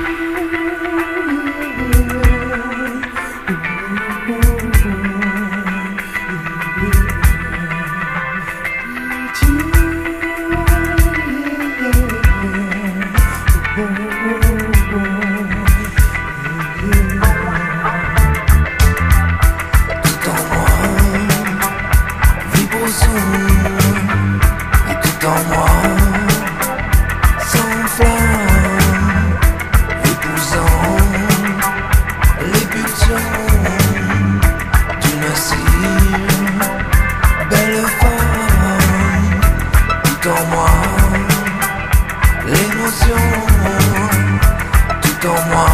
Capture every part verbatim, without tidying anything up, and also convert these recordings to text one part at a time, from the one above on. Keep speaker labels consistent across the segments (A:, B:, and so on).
A: Et tout en moi s'enflamme, épousant les pulsions d'une si belle femme. Tout en moi l'émotion, tout en moi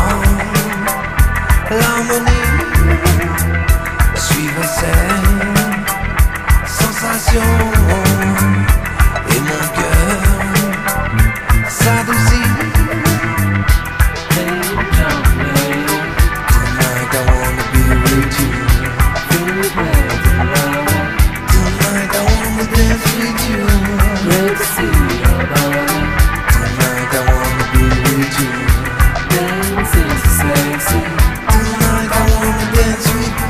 A: l'harmonie. Suivre ces sensations et mon cœur s'adoucit. Tonight I wanna be with you. Tonight I wanna dance with you.
B: Great to see your body.
A: Tonight I wanna be with you.
B: Dancing so sexy.
A: Tonight I wanna dance with you.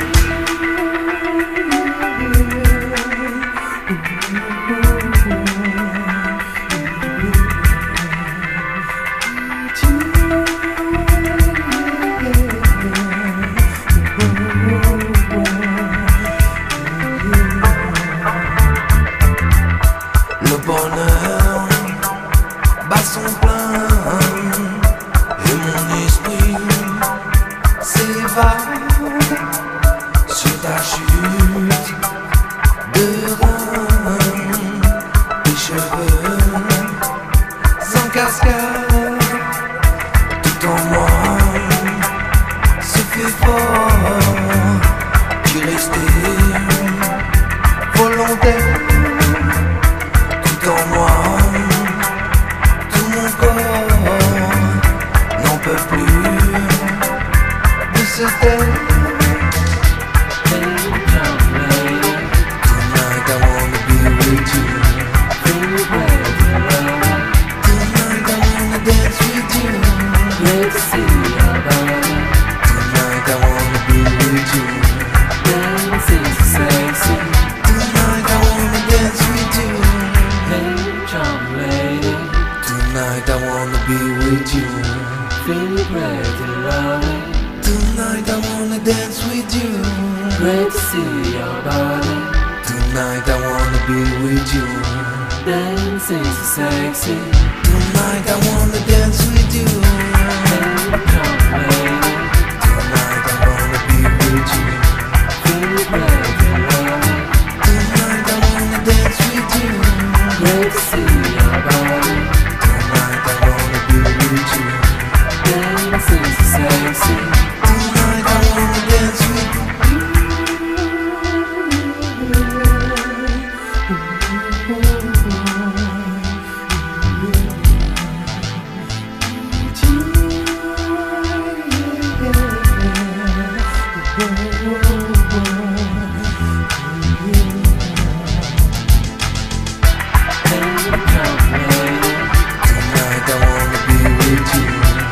A: Le bonheur bat son plein et mon esprit s'évade sur ta chute de rein. Tes cheveux en cascade, tout en moi se fait fort. Tu restais volontaire. Tout en moi, tout mon corps n'en peut plus de se taire. Tonight I wanna be with you. Tonight I wanna dance with you.
B: Great to see your body.
A: Tonight I wanna be with you.
B: Dancing so sexy.
A: Tonight I wanna dance with you.
B: Hey, charming lady.
A: Tonight I wanna be with you.
B: Feel great and lovely.
A: Tonight I wanna dance with you.
B: Great to see your body.
A: Tonight I wanna be with you.
B: Dancing so sexy.
A: Tonight I wanna dance with you.
B: Hey, charming lady.
A: Tonight I wanna be with you.
B: Feel great and lovely.
A: Tonight I wanna dance with you.
B: Great to see your body.
A: Tonight I wanna be with you.
B: Dancing so sexy.
A: Tonight I wanna dance with you. Tonight I wanna be with you.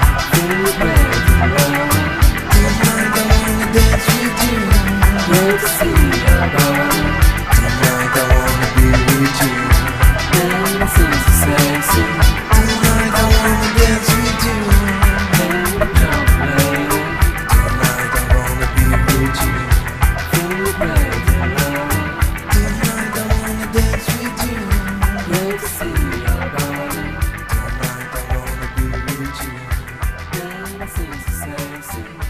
A: Tonight I wanna dance with you.
B: Great to see your body.
A: Tonight I wanna be with you.
B: Dancing so sexy.
A: Tonight I wanna dance with you.
B: Hey, charming lady.
A: Tonight I wanna be with you.
B: Feel great and lovely.
A: Tonight I wanna dance with you.
B: Great to see your body.
A: Tonight I wanna be with you.
B: Dancing so sexy.